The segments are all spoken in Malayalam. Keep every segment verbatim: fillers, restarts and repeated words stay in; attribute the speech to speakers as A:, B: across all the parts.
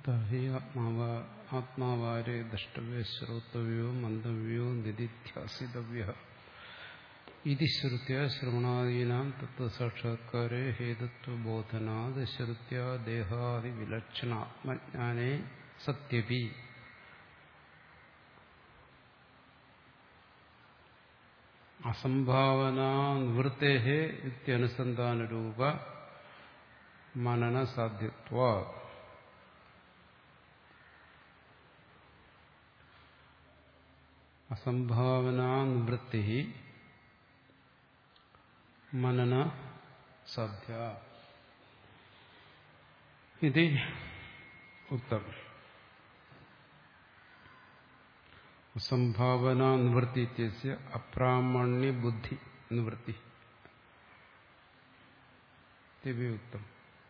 A: ഹി ആത്മാവാ ആത്മാവാരേ ദ്രഷ്ടവ്യോ ശ്രോതവ്യോ മന്തവ്യോ നിധിധ്യാസിതവ്യ ഇതി ശ്രുത്യ ശ്രവണാദീനാം തത്വസാക്ഷാത്കാരേ ഹേതുത്വബോധനാത് ശ്രുത്യ ദേഹാദിവിലക്ഷണ ആത്മജ്ഞാനേ സത്യപി അസംഭാവനാ നിവൃത്തേഃ ഇത്യനുസന്ധാനരൂപ മനനസാധ്യത്വാത് അസംഭാവനാ നിവൃത്തി മനന സാധ്യ ഇതി ഉക്തം. അസംഭാവനാ നിവൃത്തി ഇത്യസ്യ അപ്രാമാണ്യ ബുദ്ധി നിവൃത്തി ഇതി ഉക്തം.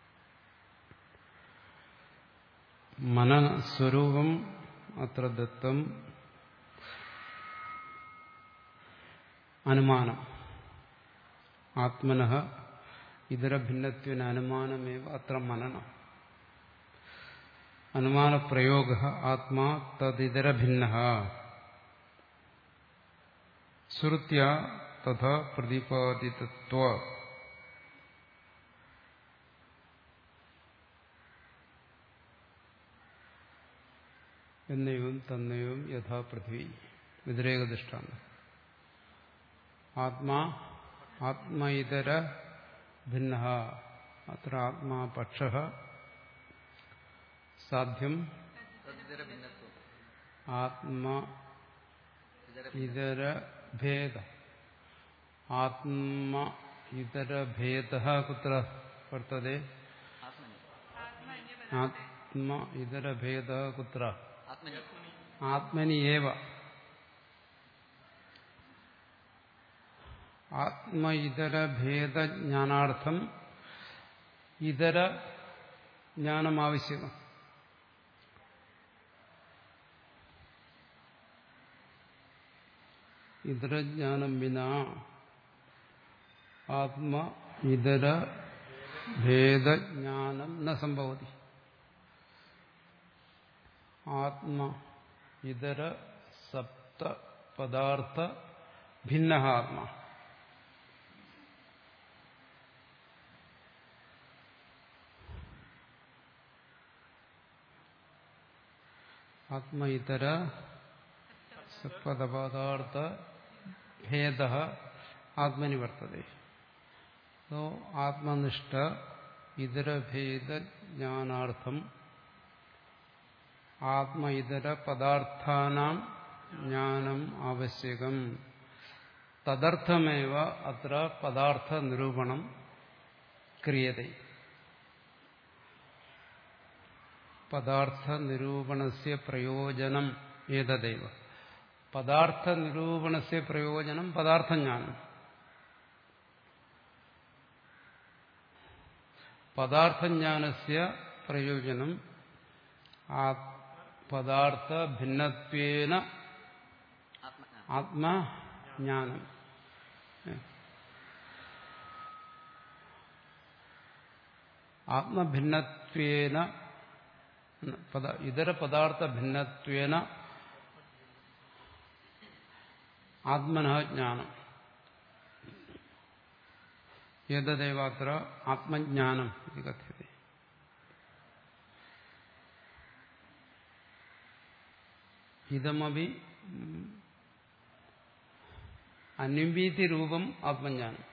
A: മനസ്വരൂപം അത്ര ദത്തം അനുമാനം. ആത്മനഃ ഇതര ഭിന്നത്വേന അനുമാനമേവ അത്ര മനനം. അനുമാനപ്രയോഗഃ ആത്മാ തദിതര ഭിന്നഃ ശ്രുത്യാ തഥാ പ്രതിപാദിതത്വാത്. എന്നേവം തന്നേവം യഥാ പൃഥ്വി വ്യതിരേക ദൃഷ്ടാന്തം. ആത്മാ ആത്മൈതര ഭിന്നഃ അത്ര ആത്മാ പക്ഷഃ സാധ്യം ആത്മ ഇതര ഭേദ. ആത്മ ഇതര ഭേദഃ കുത്ര വർത്തതേ? ആത്മ ഇതര ഭേദഃ കുത്ര? ആത്മനി ഏവ. ആത്മ ഇതര ഭേദജ്ഞാനാർത്ഥം ഇതര ജ്ഞാനം ആവശ്യം. ഇതരജ്ഞാനം വിനാ ആത്മ ഇതര ഭേദജ്ഞാനം ന സംഭവതി. ആത്മ ഇതര സപ്ത പദാർത്ഥ ഭിന്നഃ ആത്മാ. ആത്മ ഇതര സപ്തപദാർത്ഥ ഭേദഃ ആത്മനി വർത്തതേ. സോ ആത്മനിഷ്ഠ ഇതരഭേദജ്ഞാനാർത്ഥം ആത്മ ഇതര പദാർത്ഥാനാം ജ്ഞാനം ആവശ്യകം. തദർത്ഥമേവ അത്ര പദാർത്ഥ നിരൂപണം ക്രിയതേ. പദാർത്ഥ നിരൂപണസ്യ പ്രയോജനം ഏതദൈവ. പദാർത്ഥ നിരൂപണസ്യ പ്രയോജനം പദാർത്ഥജ്ഞാനം. പദാർത്ഥജ്ഞാനസ്യ പ്രയോജനം പദാർത്ഥ ഭിന്നത്വേന ആത്മജ്ഞാനം. ആത്മഭിന്നത്വേന ഇതര പദാർത്ഥ ഭിന്നത്വേന ആത്മനഃ ജ്ഞാനം. ഏതദേവാത്ര ആത്മജ്ഞാനം ഇതി കഥ്യത്തെ. ഇതമപി അന്വീതി രൂപം ആത്മജ്ഞാനം.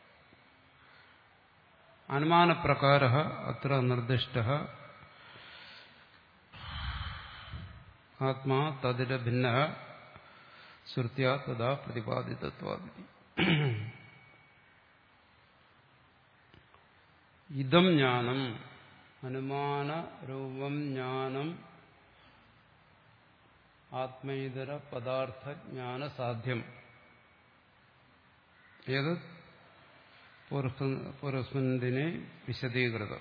A: അനുമാനപ്രകാരഃ അത്ര നിർദ്ദിഷ്ടഃ ആത്മാ തദിര ഭിന്നഃ ശ്രുത്യാ തഥാ പ്രതിപാദിതത്വാദി. ഇദം ജ്ഞാനം അനുമാനരൂപം ജ്ഞാനം ആത്മേതര പദാർത്ഥജ്ഞാന സാധ്യം. ഏത് പൂർവസ്മിന്നിനെ വിശദീകൃതം.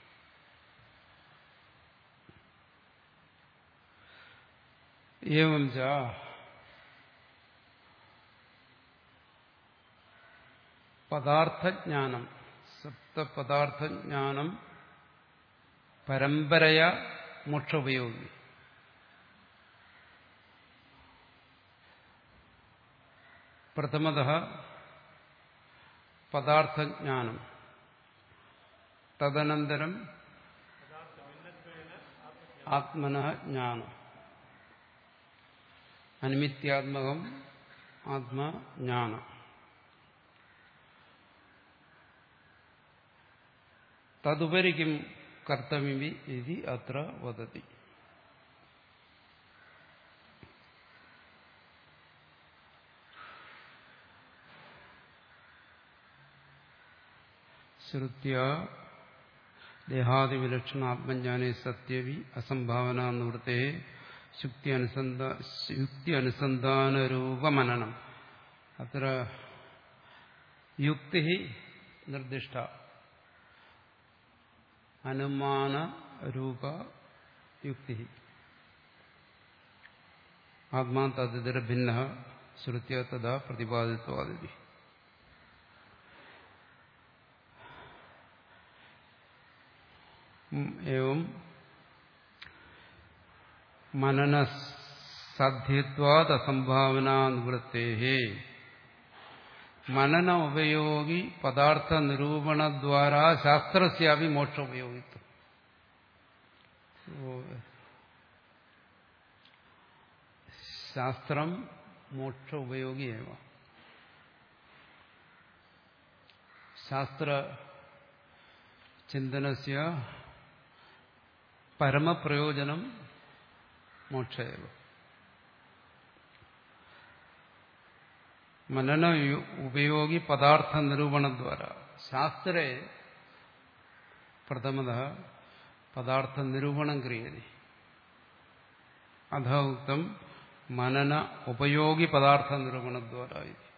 A: ഏവം ച പദാർത്ഥജ്ഞാനം സപ്തപദാർത്ഥജ്ഞാനം പരമ്പരയ മോക്ഷോപയോഗി. പ്രഥമതഃ പദാർത്ഥജ്ഞാനം, തദനന്തരം ആത്മനഃ ജ്ഞാനം. അനിമിത്യാത്മകം ആത്മജ്ഞാനം. തദുപരി കിം കർത്തവ്യം ഇതി അത്ര വദതി. ശ്രുത്യാ ദേഹാദിവിലക്ഷണ ആത്മജ്ഞാനേ സത്യവി അസംഭാവന നിവൃത്തേ ശുക്തി അനുസന്ധാ യുക്തി അനുസന്ധാനരൂപമനനം. അത്ര യുക്തി നിർദ്ദിഷ്ട, അനുമാന രൂപ യുക്തി. ആത്മാ തദിതര ഭിന്ന ശ്രുത്യ തഥാ പ്രതിപാദിത്വാദിതി. ഏവം മനനസാധ്യത്വാദ് അസംഭാവനാ നിവൃത്തേഹേ മനന ഉപയോഗി പദാർത്ഥ നിരൂപണദ്വാരാ ശാസ്ത്രസ്യാപി മോക്ഷോപയോഗിത്വം. ശാസ്ത്രം മോക്ഷ ഉപയോഗിയേവ. ശാസ്ത്ര ചിന്തനസ്യ പരമപ്രയോജനം മോക്ഷയേവ. മനന ഉപയോഗി പദാർത്ഥ നിരൂപണദ്വാര ശാസ്ത്രേ പ്രഥമതഃ പദാർത്ഥ നിരൂപണം ക്രിയതി. അഥ ഉക്തം മനന ഉപയോഗി പദാർത്ഥ നിരൂപണദ്വാര.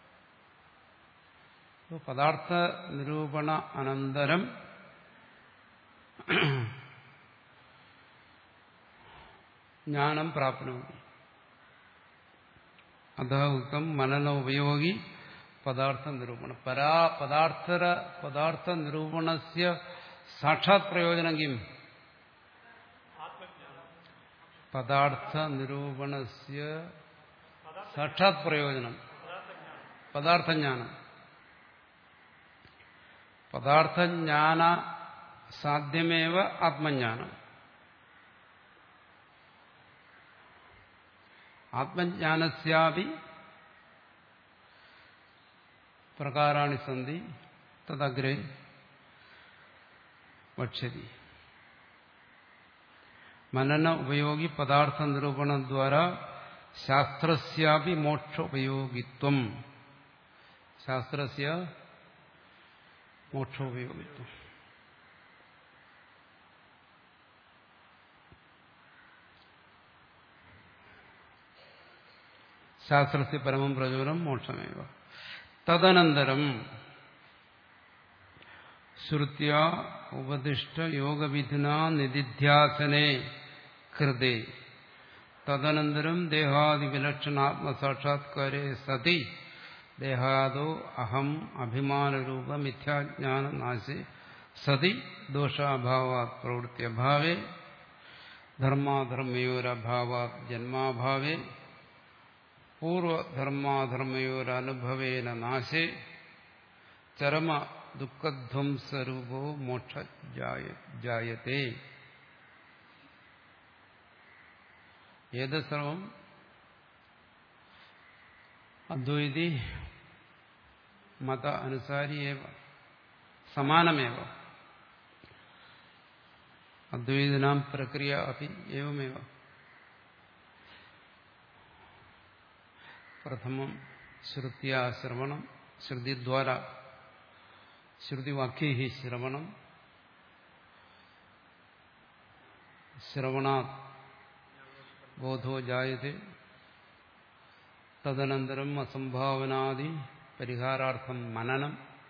A: പദാർത്ഥ നിരൂപണ അനന്തരം ജ്ഞാനം പ്രാപ്നോതി. അതാ ഉക്തം മനന ഉപയോഗി പദാർത്ഥ നിരൂപണം. പരാ പദാർത്ഥ പദാർത്ഥ നിരൂപണസ്യ സാക്ഷാത് പ്രയോജനം കിം? പദാർത്ഥ നിരൂപണസ്യ സാക്ഷാത് പ്രയോജനം പദാർത്ഥജ്ഞാനം. പദാർത്ഥജ്ഞാന സാധ്യമേവ ആത്മജ്ഞാനം. ആത്മജ്ഞാനസ്യാപി പ്രകാരാണി സന്തി തദഗ്രേ വക്ഷ്യതി. മനന ഉപയോഗി പദാർത്ഥ നിരൂപണദ്വാര ശാസ്ത്രസ്യാപി മോക്ഷ ഉപയോഗിത്വം. ശാസ്ത്രസ്യ മോക്ഷോപയോഗിത്വം. ശാസ്ത്രസ്യ പരമം പ്രചോദനം മോക്ഷമേവ. തദനന്തരം ശ്രുത്യാ ഉപദിഷ്ട യോഗവിധിനാ നിധിധ്യാസനേ കൃതേ തദനന്തരം ദേഹാദിവിലക്ഷണാത്മസാക്ഷാത്കാരേ സതി ദേഹാദോ അഹം അഭിമാനരൂപ മിഥ്യാജ്ഞാനനാശേ സതി ദോഷാഭാവാത് പ്രവൃത്യഭാവേ ധർമാധർമ്മയോരഭാവാത് ജന്മാഭാവേ പൂർവധർമാധർമ്മയോരനുഭവേന നാശേ ചരമ ദുഃഖധ്വംസരൂപോ മോക്ഷ ജായത്തെ. ഏത് സർവം അദ്വൈതി മത അനുസാരിയേവ സമാനമേവ. അദ്വൈതിനാം പ്രക്രിയ അപി ഏവമേവ. പ്രഥമം ശ്രുത്യാ ശ്രവണം, ശ്രുതിദ്വാര ശ്രുതിവാക്യൈ ശ്രവണം, ശ്രവണാത് ബോധോ ജായത്തെ. തദനന്തരം അസംഭാവനാദി പരിഹാരാർത്ഥം മനനം,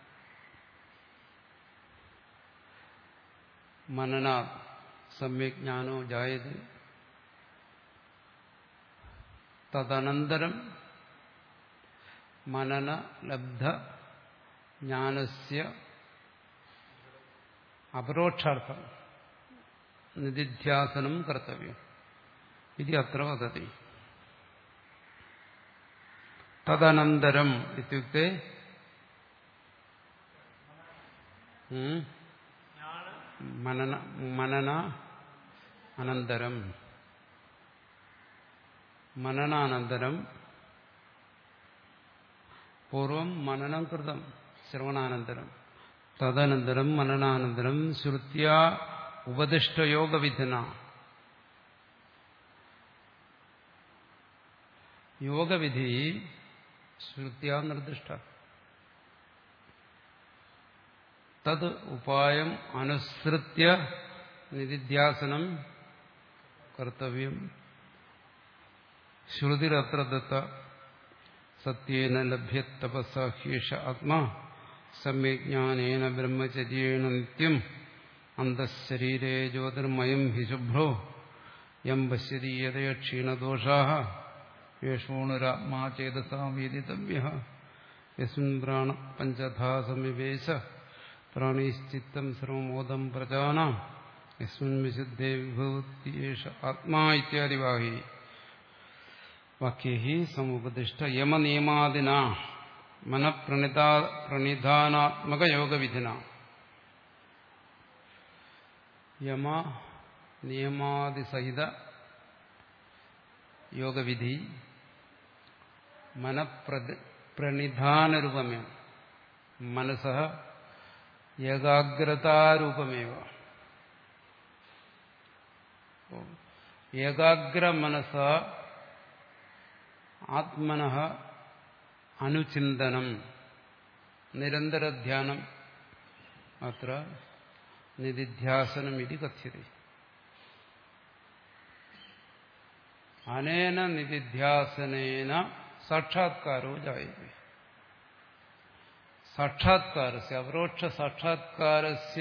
A: മനനാത് സമ്യക് ജ്ഞാനോ ജായത്തെ. തദനന്തരം മനന ലബ്ധ ജ്ഞാനസ്യ അപരോക്ഷാർത്ഥം നിധിധ്യാസനം കർത്തവ്യം ഇത് അത്ര വദതി. തദനന്തരം ഇത്യുക്തെ മനന മനന അനന്തരം മനനാനന്തരം പൂർവം മനനം കൃതം ശ്രവണാനന്തരം തദനന്തരം മനനാനന്തരം ശ്രുത്യാ ഉപദിഷ്ടയോഗവിധിന യോഗവിധി ശ്രുത്യാ നിർദ്ദിഷ്ട തത് ഉപായം അനുസൃത്യ നിധിധ്യാസനം കർത്തവ്യം. ശ്രുതിരത്ര ദത്ത സത്യേന ലഭ്യതപസ ഹ്യേഷ ആത്മാ സമ്യജ്ഞാനേന ബ്രഹ്മചര്യേണ നിത്യം അന്തഃശരീരേ ജ്യോതിർമയം ഹി ശുഭ്രോ യം പശ്യതി യതയ ക്ഷീണദോഷാഃ യേഷോണുരാത്മാ ചേതസാ വേദിതവ്യഃ യസ്മിൻ പ്രാണ പഞ്ചധാ സമിവേശ പ്രാണീശ്ചിത്തം സർവമോദം പ്രജാനാം യസ്മിൻ വിശുദ്ധേ വിഭവതി യേഷ ആത്മാ ഇത്യാദി വാഹി വാക്യൈ സമുപദിഷ്ട യമനിയമാദിന മനഃപ്രണിധാനാത്മകയോഗവിധിന. യമ നിയമാദിസഹിത യോഗവിധി മനഃപ്രണിധാനരൂപമേ മനസഃ ഏകാഗ്രതാരൂപമേവ. ഏകാഗ്രമനസ ആത്മനഃ അനുചിന്തനം നിരന്തരധ്യാനം അത്ര നിധിധ്യാസനം ഇതി കഥ്യത്തെ. അനേന നിധിധ്യാസനേന സാക്ഷാത്കാരോ ജായത്തെ. സാക്ഷാത്കാരസ്യ അപരോക്ഷ സാക്ഷാത്കാരസ്യ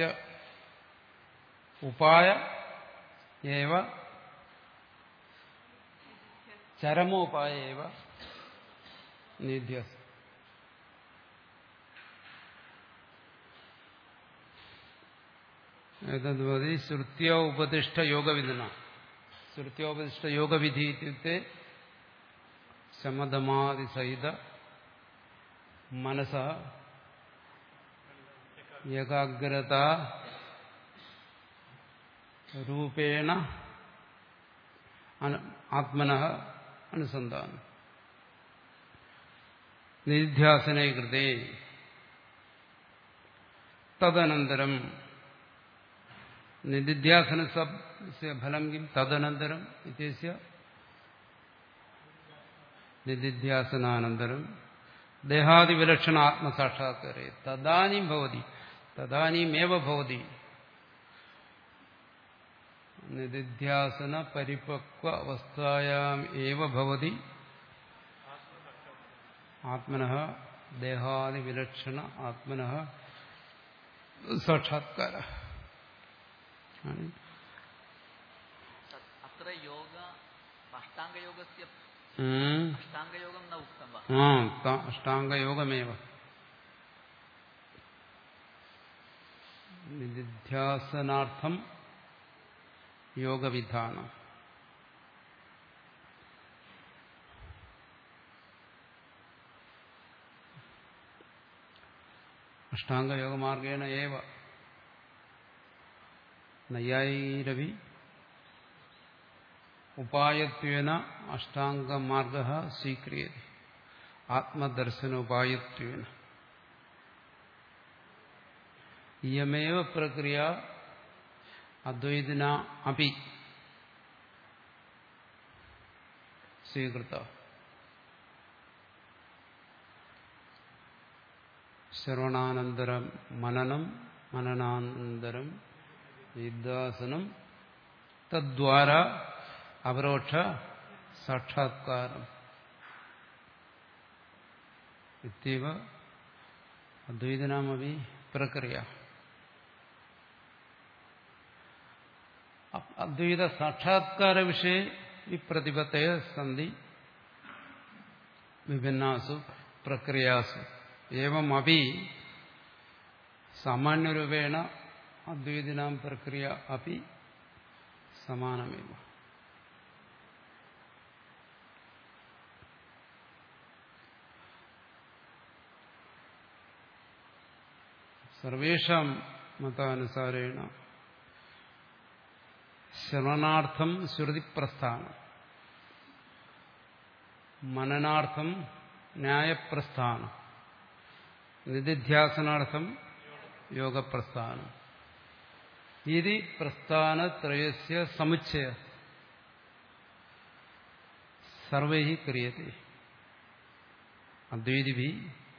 A: ഉപായ ഏവ ചരമോപായ ഏവ നിധ്യാസനം. ഏതദ്വതി ശ്രുത്യോ ഉപദിഷ്ട യോഗവിധിന. ശ്രുത്യോപദിഷ്ട യോഗവിധി ഇത്യുക്തെ ശമദമാദിസഹിത മനസ ഏകാഗ്രത രൂപേണ ആത്മനഃ അനുസന്ധാനം. നിധ്യാസനേ കൃതേ തദനന്തരം നിധിധ്യാസനസ്യ ഫലം കിം തദനന്തരം ഇത്യസ്യ നിധിധ്യാസനാനന്തരം ദേഹാദിവിലക്ഷണ ആത്മസാക്ഷാത്കാരേ തദാനീം ഭവതി തദാനീമേവ ഭവതി നിധിധ്യാസന പരിപക്വ അവസ്ഥായാം ഏവ ഭവതി ആത്മനഃ ദേഹാദിവിലക്ഷണ ആത്മനഃ സാക്ഷാത്കാരഃ.
B: അത്ര യോഗ അഷ്ടാംഗയോഗസ്യ അഷ്ടാംഗയോഗം ന ഉക്തം വാ.
A: അഷ്ടാംഗയോഗമേവ നിധിധ്യാസനാർത്ഥം യോഗവിധാനം. അഷ്ടാംഗയോഗമാർഗേണ ഏവ നൈയായിരവി ഉപായത്വേന അഷ്ടാംഗമാർഗഃ സ്വീക്രിയത്തെ ആത്മദർശനോപായത്വേന. ഇയമേവ പ്രക്രിയ അദ്വൈതിന അപി സ്വീകൃത. ശ്രവണാനന്തരം മനനം മനനാനന്തരം നിധ്യാസനം തദ്വാര അപരോക്ഷ സാക്ഷാത്കാരം ഇത്യവ അദ്വൈതനാമപി പ്രക്രിയ. അദ്വൈത സാക്ഷാത്കാര വിഷയ വിപ്രതിപത്തയ സന്ധി വിഭിന്നാസു പ്രക്രിയാസു ഏവമപി സാമാന്യരൂപേണ അദ്വൈതിനാം പ്രക്രിയ അപി സമാനമേവ. സർവേഷാം മതാനുസാരേണ ശ്രവണാർത്ഥം ശ്രുതിപ്രസ്ഥാനം, മനനാർത്ഥം ന്യായപ്രസ്ഥാനം, നിധിധ്യാസനാർത്ഥം യോഗപ്രസ്ഥാനം. ഇതി പ്രസ്ഥാനത്രയസ്യ സമുച്ചയ സർവൈഃ ക്രിയത്തെ. അദ്വൈതിഭിः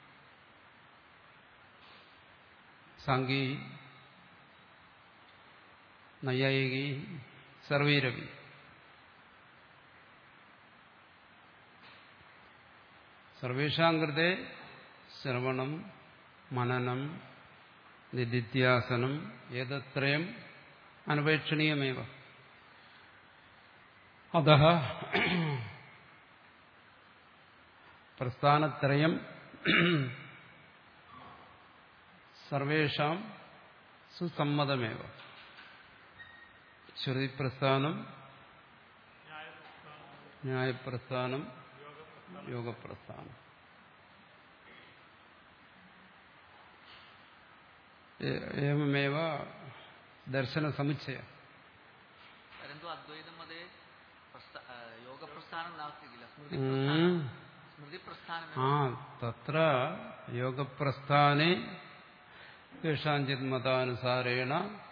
A: സാംഖ്യൈഃ നൈയായികൈഃ സർവൈരപി സർവേഷാം കൃതേ ശ്രവണം മനനം നിധിധ്യാസനം ഏതത്രയം അനപേക്ഷണീയമേവ. അതഃ പ്രസ്ഥാനത്രയം സർവേഷാം സുസമ്മതമേവ. ശ്രുതിപ്രസ്ഥാനം, ന്യായപ്രസ്ഥാനം, യോഗപ്രസ്ഥാനം. एवमेव दर्शनसमुच्चय.
B: परन्तु अद्वैतमते योगप्रस्थानं नास्ति किल, स्मृतिप्रस्थानं. स्मृतिप्रस्थानं
A: हा, तत्र योगप्रस्थाने केषाञ्चित् मतानुसारेण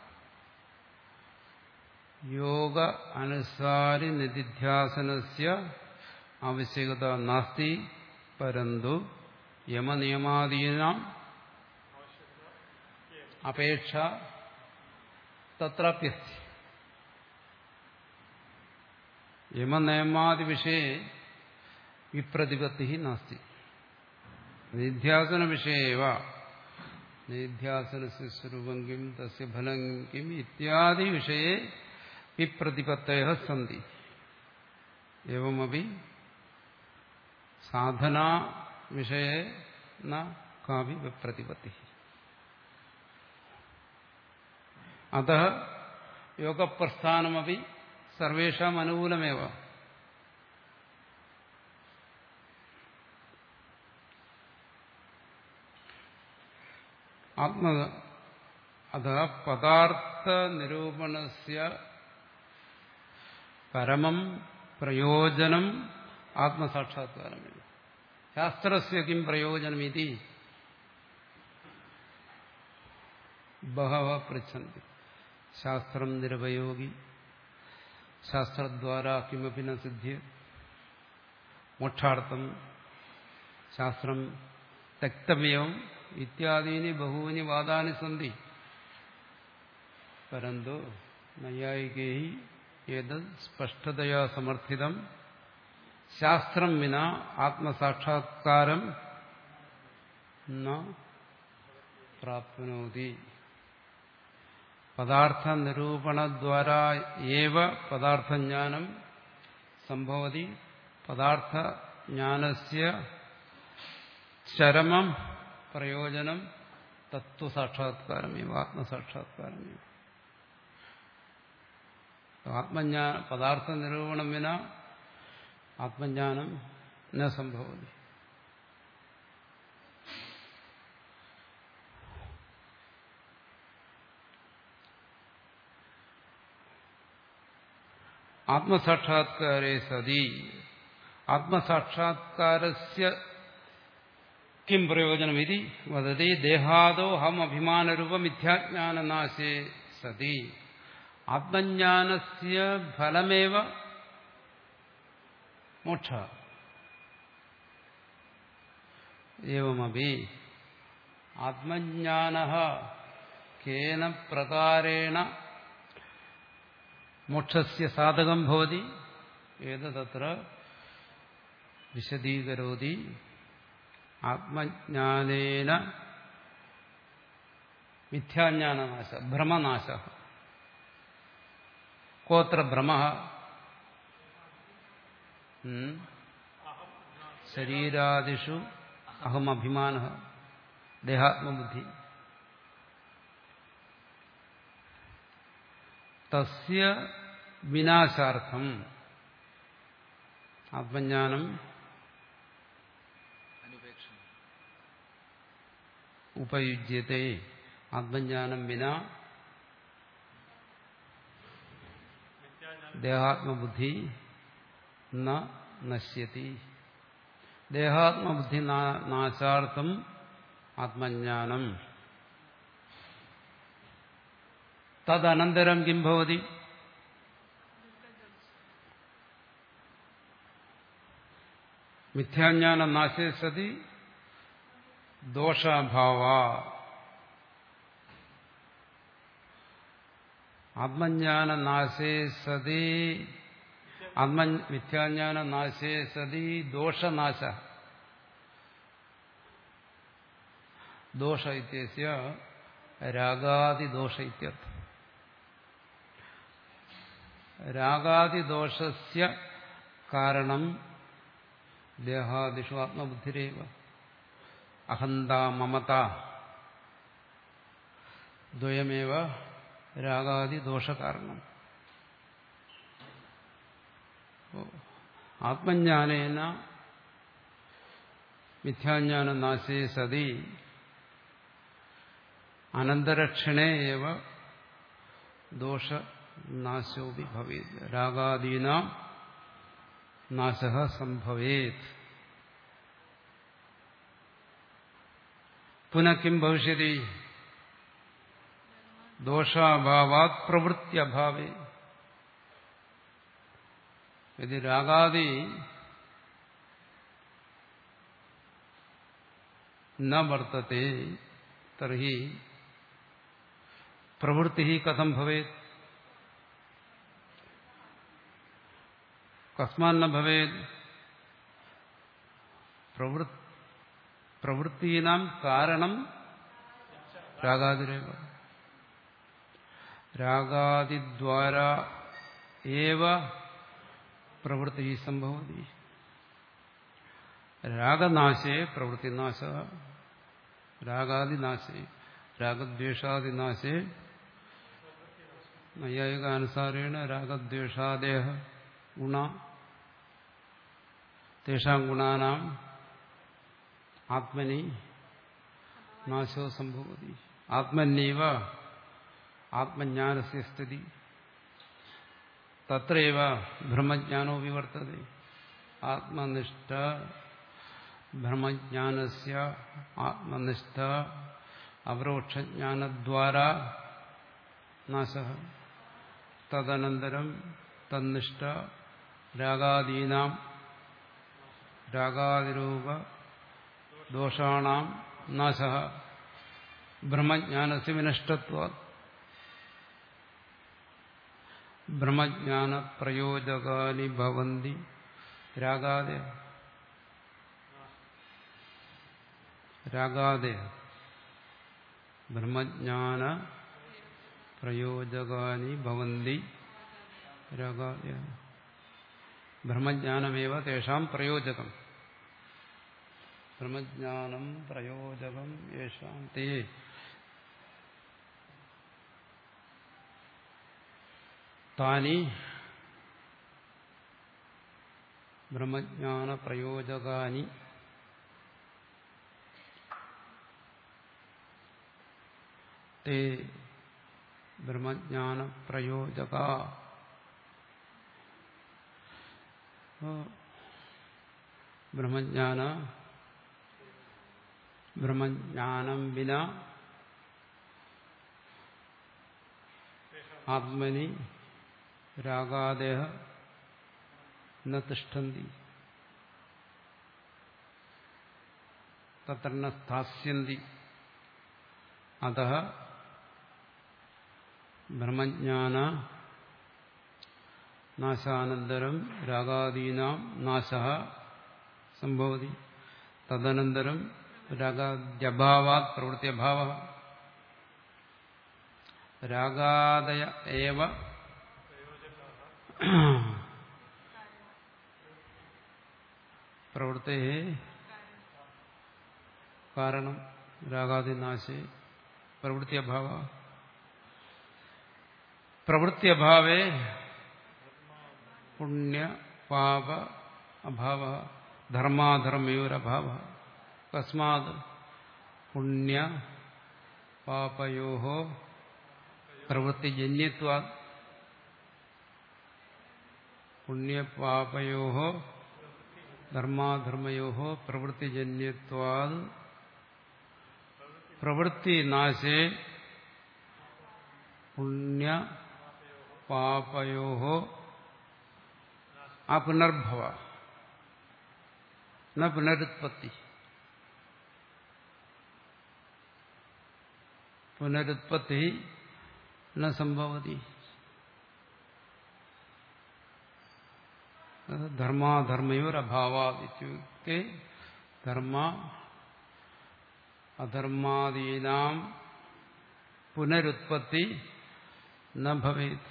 A: योग अनुसारि निधिध्यासनस्य आवश्यकता नास्ति, परन्तु यमनियमादीनां അപേക്ഷ തത്രാപ്യസ്തി. യമനിയമാദി വിഷയെ വിപ്രതിപത്തി നാസ്തി. നിധ്യാസന വിഷയേവ നിധ്യാസനസ്യ സ്വരൂപം കിം തസ്യ ഫലം കിം ഇത്യാദി വിഷയെ വിപ്രതിപത്തയഃ സന്തി. എവമപി സാധനാ വിഷയെ ന കാപി വിപ്രതിപത്തി. അതഃ യോഗപ്രസ്ഥാനമപി സർവേഷാം അനുകൂലമേവ. ആത്മ അതഃ പദാർത്ഥ നിരൂപണസ്യ പരമം പ്രയോജനം ആത്മസാക്ഷാത്കാരമേവ. ശാസ്ത്രസ്യ കിം പ്രയോജനമിതി ബഹവഃ പൃച്ഛന്തി. ശാസ്ത്രം നിരുപയോഗി, ശാസ്ത്രദ്വാരാ കിമപി ന സിദ്ധ്യേത്, മോക്ഷാർത്ഥം ശാസ്ത്രം त्यक्तव्यम् इत्यादीनि बहूनि वादानि सन्ति. परन्तु नैयायिकैः एतत् स्पष्टतया समर्थितं शास्त्रं विना आत्मसाक्षात्कारं न प्राप्नोति. पदार्थ निरूपण द्वारा एव पदार्थ ज्ञानं संभवति. पदार्थ ज्ञानस्य चरमं प्रयोजनं तत्व साक्षात्कारमेव, आत्म साक्षात्कारमेव. आत्मज्ञान पदार्थ निरूपणं विना आत्मज्ञानं न संभवति. आत्मसाक्षात्कारे सदी आत्मसाक्षात्कारस्य किं प्रयोजनमिति वदति. देहादो हम अभिमानरूप मिथ्याज्ञाननाशे सति आत्मज्ञानस्य फलमेव मोक्षः. एवमपि आत्मज्ञानः केन प्रकारेण मोक्षस्य साधकं भवति एतदत्र विशदीकरोति. आत्मज्ञानेन मिथ्याज्ञाननाशः, भ्रमनाशः. कोत्र भ्रमः? शरीरादिषु अहमभिमानः, देहात्मबुद्धि. तस्य വിനാശാർത്ഥം ആത്മജ്ഞാനം
B: അനുപേക്ഷണം
A: ഉപയുജ്യത്തെ ആത്മജ്ഞാനം വിനാ ദേഹാത്മബുദ്ധി ന നശ്യതി. ദേഹാത്മബുദ്ധി നാശാർത്ഥം ആത്മജ്ഞാനം. തദനന്തരം കിം ഭവതി? മിഥ്യാജ്ഞാന നാശേ സതി ദോഷാഭാവ. ആത്മജ്ഞാന നാശേ സതി ആത്മ മിഥ്യാജ്ഞാന നാശേ സതി ദോഷനാശ. ദോഷ ഇത്യസ്യ രാഗാദിദോഷ ഇത്യർത്ഥം. രാഗാദിദോഷസ്യ കാരണം ദേഹാദിഷു ആത്മബുദ്ധിരേവ. അഹന്ത മമത ദ്വയമേവ രാഗാദിദോഷകാരണം. ആത്മജ്ഞാനേന മിഥ്യാജ്ഞാനനാശേ സതി അനന്തരക്ഷണേ ഏവ ദോഷനാശോപി ഭവേത്. രാഗാദീനാം നാശഃ സംഭവേത്. പുനഃ കിം ഭവിഷ്യതി? ദോഷാഭാവാത് പ്രവൃത്യഭാവേ. യദി രാഗാദി ന വർത്തത്തെ തർഹി പ്രവൃത്തി കഥം ഭവേത്? കസ്മാന്ന ഭവേത്? പ്രവൃത്തീനാം കാരണം രാഗാദിരേവ. രാഗാദിദ്വാരാ ഏവ പ്രവൃത്തി സംഭവതി. രാഗനാശേ പ്രവൃത്തിനാശ. രാഗാദിനാശേ രാഗദ്വേഷാദിനാശേ നൈയായികാനുസാരേണ രാഗദ്വേഷാദേഹ ഗുണ തേഷാം ഗുണാനാം ആത്മനി നാശോ സംഭവതി. ആത്മന്യവ ആത്മജ്ഞാനസ്യ സ്ഥിതി. തത്രൈവ ബ്രഹ്മജ്ഞാനോ വിവർത്തതേ. ആത്മനിഷ്ഠ ബ്രഹ്മജ്ഞാനസ്യ ആത്മനിഷ്ഠ അപരോക്ഷജ്ഞാനദ്വാരാ നാശഃ. തദനന്തരം തന്നിഷ്ഠ രാഗാദീനാം രാഗാദിരൂപ ദോഷാണാം നാശഃ ബ്രഹ്മജ്ഞാനസ്യ വിനഷ്ടത്വാത്. ബ്രഹ്മജ്ഞാന പ്രയോജകാനി ഭവന്തി രാഗാദയ. രാഗാദയ ബ്രഹ്മജ്ഞാന പ്രയോജകാനി ഭവന്തി രാഗാദയ. ബ്രഹ്മജ്ഞാനമേവ തേഷാം പ്രയോജകം. ബ്രഹ്മജ്ഞാനം പ്രയോജകം യേഷാം തേ. താനി ബ്രഹ്മജ്ഞാന പ്രയോജകാനി തേ ബ്രഹ്മജ്ഞാന പ്രയോജക. ബ്രഹ്മജ്ഞാന ബ്രഹ്മജ്ഞാനം വിന ആത്മനി രാഗാദേഹ ന തിഷ്ഠന്തി. തത്ര ന സ്ഥാസ്യന്തി. അതഃ ബ്രഹ്മജ്ഞാന നാശാനന്തരം രാഗാദീനാം നാശഃ സംഭവതി. തദനന്തരം രാഗാദ്യഭാവാത് പ്രവൃത്യഭാവഃ. രാഗാദയ ഏവ പ്രവൃത്തേഃ കാരണം രാഗാദിനാശേ പ്രവൃത്യഭാവഃ. പ്രവൃത്യഭാവേ പുണ്യ പാപ അഭാവ ധർമാധർമ്മയോരഭാവ തസ്മാത് പുണ്യ പാപയോഹോ പ്രവൃത്തിജന്യത്വാ പുണ്യപാപയോഹോ ധർമാധർമ്മയോഹോ പ്രവൃത്തിജന്യത്വാ പ്രവൃത്തിനാശേ പുണ്യ പാപയോഹോ അപുനർഭവ ന പുനരുത്പത്തി പുനരുത്പത്തി ന സംഭവതി ധർമാധർമ്മയോരഭാവാദിത്യുക്തേ ധർമ്മ അധർമാദീനാം പുനരുത്പത്തി ന ഭവേത്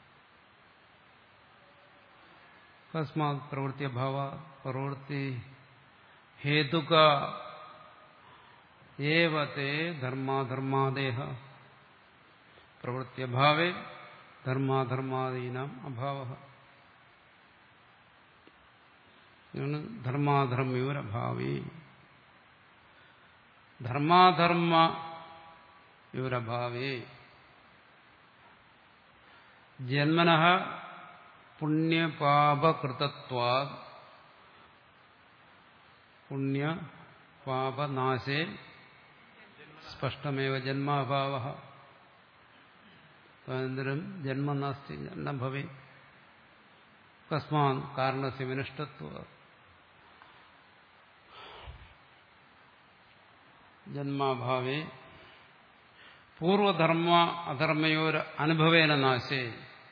A: തസ്മാത് പ്രവൃത്തി അഭാവ പ്രവൃത്തി ഹേതുക ഏവ തേ ധർമാധർമാദേഹ പ്രവൃത്തി അഭാവേ ധർമാധർമാദീനാം അഭാവ ധർമാധർമ്മയോരഭാവേ ധർമാധർമ്മയോരഭാവേ ജന്മനഃ പുണ്യപാപകൃതത്വാത് പുണ്യപാപനാശേ സ്പഷ്ടമേവ ജന്മാഭാവഃ തദനന്തരം ജന്മ നാസ്തി ന ഭവേത് തസ്മാത് കാരണസ്യ വിനഷ്ടത്വാത് ജന്മാഭാവേ പൂർവധർമ്മ അധർമ്മയോർ അനുഭവേന നാശേ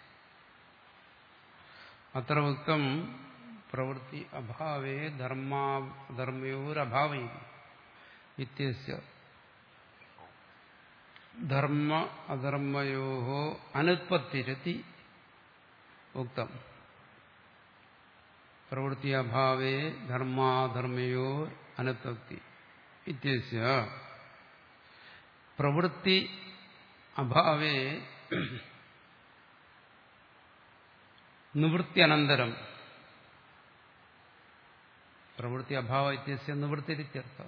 A: അത്ര ഉക്തം പ്രവൃത്തി അഭാവേ ധർമാധർമ്മയോരഭാവേ ഇത്യസ്യ ധർമ്മ അധർമ്മയോഹോ അനുത്പത്തിരതി ഉക്തം പ്രവൃത്തി അഭാവേ ധർമാധർമ്മയോർ അനുത്പത്തി ഇത്യസ്യ പ്രവൃത്തി അഭാവേ നിവൃത്യനന്തരം പ്രവൃത്തി അഭാവ ഇത്യസ്യ നിവൃത്തിരിത്യർത്ഥ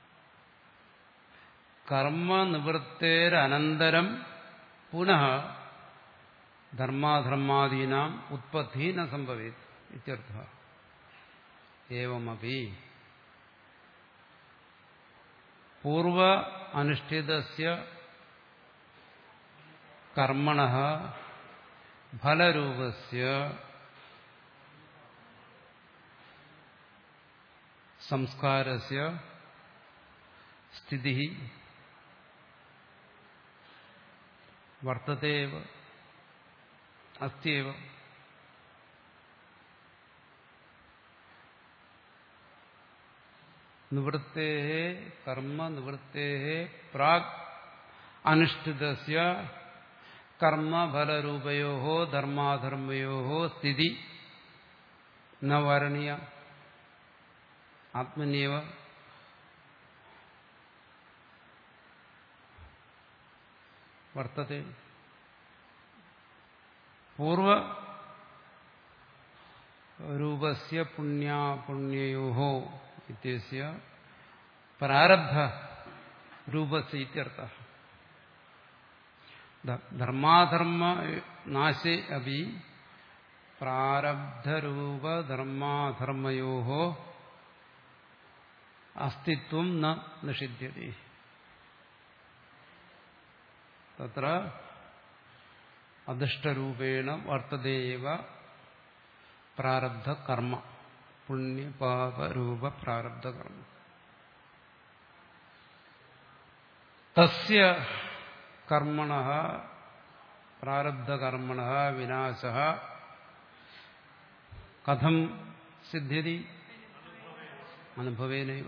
A: കർമ്മ നിവൃത്തേരനന്തരം പുനഃ ധർമാധർമാദീനാം ഉത്പത്തി ന സംഭവേത് ഇത്യർത്ഥ ഏവമപി പൂർവ അനുഷ്ഠിതസ്യ കർമ്മണഃ ഫലരൂപസ്യ സംസ്കാരസ്യ സ്ഥിതി വർത്തതേവ അസ്ത്യവ നിവൃത്തേ കർമ്മ നിവൃത്തേ പ്രാഗ് അനുഷ്ഠിതസ്യ കർമ്മഫലരൂപയോഹോ ധർമാധർമ്മയോഹോ സ്ഥിതി ന വാരണീയ ആത്മന്യേവ വർത്തത്തെ പൂർവരൂപസ്യ പുണ്യാപുണ്യയോഹോ ഇത്യസ്യ പ്രാരബ്ധ രൂപസ്യ ഇത്യർത്ഥഃ ധർമാധർമ്മ നാശേ അപി പ്രാരബ്ധരൂപ ധർമാധർമ്മയോഹോ അസ്തിത്വം ന നിഷിദ്ധ്യതേ തത്ര അദിഷ്ടരൂപേണ വർത്തതേവ പ്രാരബ്ധ കർമ്മ പുണ്യപാപരൂപ പ്രാരബ്ധ കർമ്മ തസ്യ കർമ്മണഃ പ്രാരബ്ധകർമ്മണഃ വിനാശഃ കഥം സിദ്ധ്യതി അനുഭവേനൈവ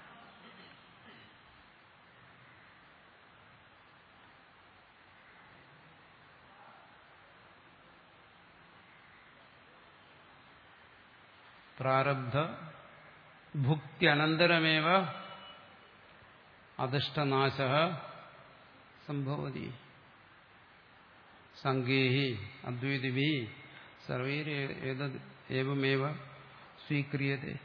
A: പ്രാരബ്ധ ഭുക്ത്യനന്തരമേവ അദിഷ്ടനാശഃ സംഭവതി സംഘേഹി അദ്വൈതിഭിः സർവൈർ ഏതദ് एवमेव स्वीक्रियते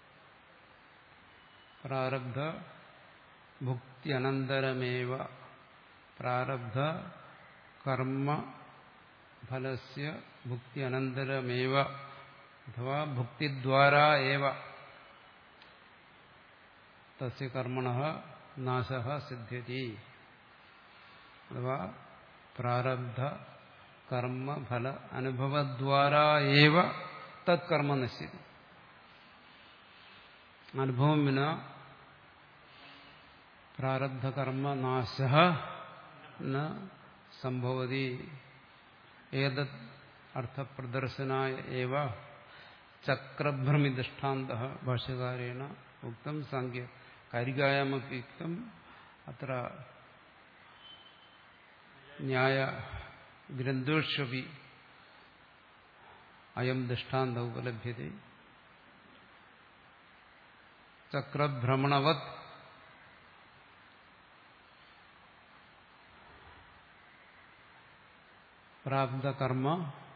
A: प्रारब्ध भुक्त्यनन्तरमेव प्रारब्ध कर्म फलस्य भुक्त्यनन्तरमेव अथवा भुक्तिद्वारा एव तस्य कर्मणः नाशः सिद्ध्यति अथवा प्रारब्ध कर्म फल अनुभवद्वारा एव तत्कर्म नश्यति. अनुभवं विना प्रारब्ध कर्म नाशः न संभवति. एतत् अर्थप्रदर्शनाय एव चक्रभ्रमिदृष्टान्तः भाष्यकारेण उक्तं. सांख्य कारिकायामपि उक्तम्. अत्र न्याय ग्रन्थेष्वपि अयं दृष्टान्तः उपलभ्यते. चक्रभ्रमणवत् प्रारब्धकर्म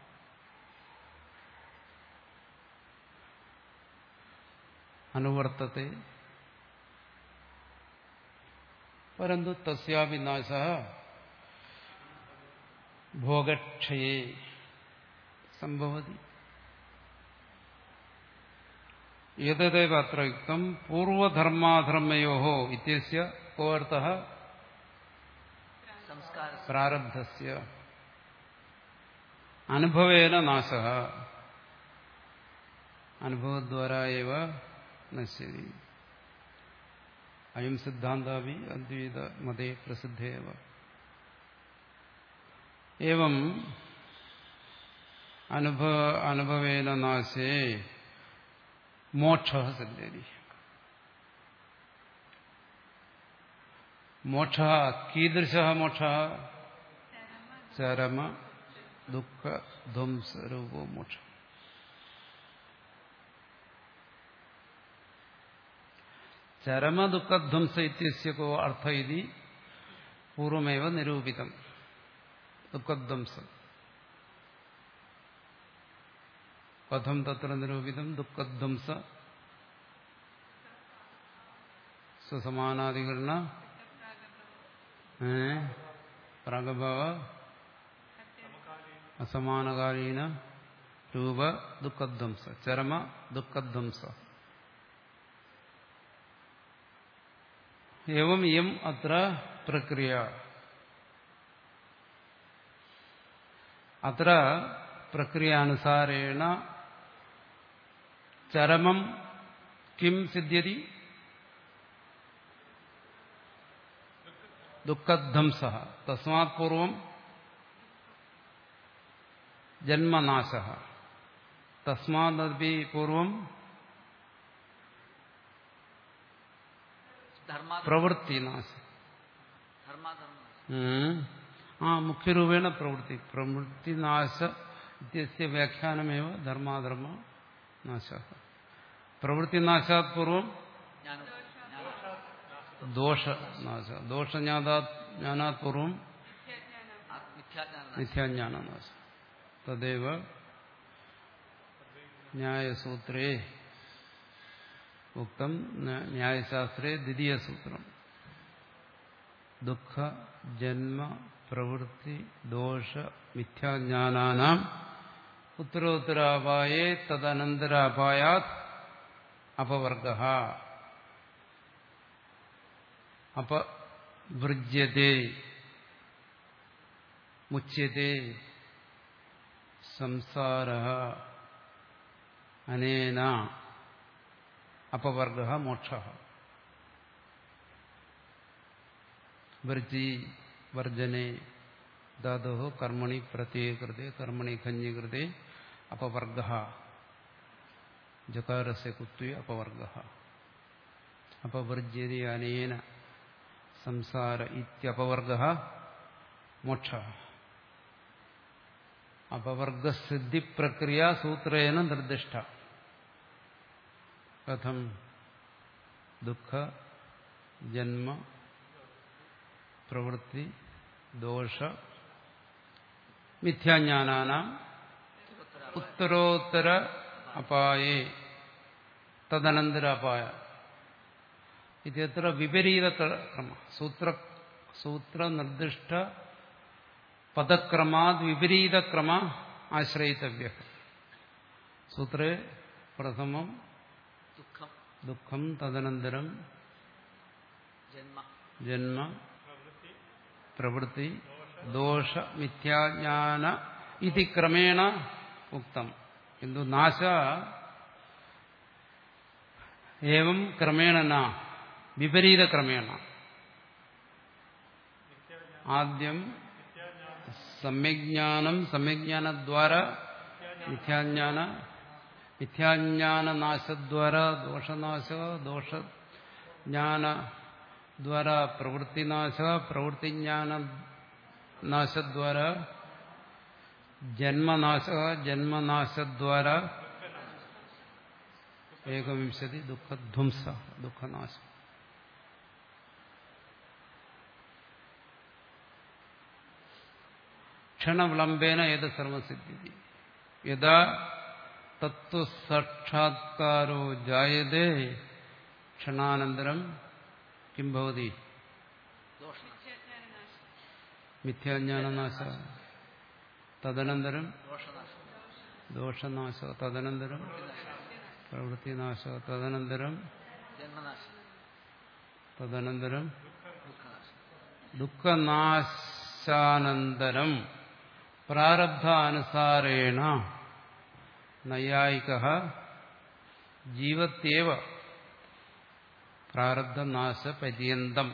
A: अनुवर्तते परन्तु तस्यापि नाशः भोगक्षये संभवति. एतदेव अत्र उक्तं पूर्वधर्माधर्मयोः इत्यस्य को अर्थः प्रारब्धस्य अनुभवेन नाशः अनुभवद्वारा एव नश्यति. अयं सिद्धान्तः अद्वैतमते प्रसिद्धः एव. एवं अनुभव अनुभवेन नाशे मोक्षः सिद्ध्यति. मोक्षः कीदृशः मोक्षः? चरम दुःख ध्वंस रूपो मोक्षः. चरम दुःख ध्वंस इत्यस्य को अर्थ इति पूर्वमेव निरूपितम्. दुःखध्वंस कथं तत्र निरूपितं? दुःखध्वंस स्वसमानाधिकरण प्रागभाव असमानकालीन रूप दुःखध्वंस चरम दुःखध्वंस. एवं इयम् अत्र प्रक्रिया. अत्र प्रक्रियानुसारेण चरमं किं सिद्ध्यति? दुःखध्वंसः. तस्मात् पूर्वं जन्मनाशः. तस्मादपि पूर्वं प्रवृत्तिनाश. हाँ, मुख्यरूपेण प्रवृत्ति प्रवृत्तिनाश इत्यस्य व्याख्यानमेव धर्माधर्म नाशः. प्रवृत्तिनाशात् पूर्वं दोषनाश. दोषज्ञानात् ज्ञानात् पूर्वं मिथ्याज्ञाननाश. तदेव न्यायसूत्रे उक्तं. न्यायशास्त्रे द्वितीयसूत्रं दुःख जन्म प्रवृत्ति दोष मिथ्याज्ञानानाम् उत्तरोत्तरापाये तदनन्तरापायात् अपवर्गः अपवृज्यते मुच्यते संसारः अनेन अपवर्गः मोक्षः. वृत्ति वर्जने धातोः कर्मणि प्रत्यये कृते कर्मणि खञ्जि कृते अपवर्गः. जकारस्य कुत्वे अपवर्गः. अपवर्ज्यते अनेन संसार इत्यपवर्गः मोक्षः. अपवर्गसिद्धि प्रक्रिया सूत्रेण निर्दिष्टा. कथं? दुःख जन्म प्रवृत्ति दोष मिथ्याज्ञानानाम् उत्तरोत्तर അപായേ തദനന്തര അപായ ഇത്യത്ര വിപരീത ക്രമ സൂത്ര സൂത്ര നിർദ്ദിഷ്ട പദക്രമാത് വിപരീത ക്രമ ആശ്രയിതവ്യ. സൂത്രേ പ്രഥമം
B: ദുഃഖം
A: ദുഃഖം തദനന്തരം
B: ജന്മ
A: ജന്മ പ്രവൃത്തി ദോഷ മിഥ്യാജ്ഞാന ഇതി ക്രമേണ ഉക്തം. കിന്തു നാശ ഏവം ക്രമേണ ന വിപരീത ക്രമേണ. ആദ്യം സമ്യജ്ഞാനം സമ്യജ്ഞാനദ്വാര മിഥ്യാജ്ഞാന മിഥ്യാജ്ഞാനനാശദ്വാര ദോഷനാശ ദോഷജ്ഞാനദ്വാര പ്രവൃത്തിനാശ പ്രവൃത്തിജ്ഞാനനാശദ്വാര ജന്മനാശ ജന്മനാശദ്വാര ഏകവിംശതി ദുഃഖധ്വംസ ദുഃഖനാശം. ക്ഷണവിളംബേന ഏത് സർവസിദ്ധി യഥാ തത്വസാക്ഷാത്കാരോ ജായതേ ക്ഷണാനന്തരം കിം ഭവതി
B: ദോഷം
A: മിഥ്യാജ്ഞാനനാശ തദനന്തരം
B: ദോഷനാശം
A: ദോഷനാശ തദനന്തരം പ്രവൃത്തിനാശ തദനന്തരം
B: ജന്മനാശം
A: തദനന്തരം
B: ദുഃഖനാശം
A: ദുഃഖനാശാനന്തരം പ്രാരബ്ധാനുസാരേണ നൈയായികഃ ജീവത്യേവ പ്രാരബ്ധനാശപര്യന്തം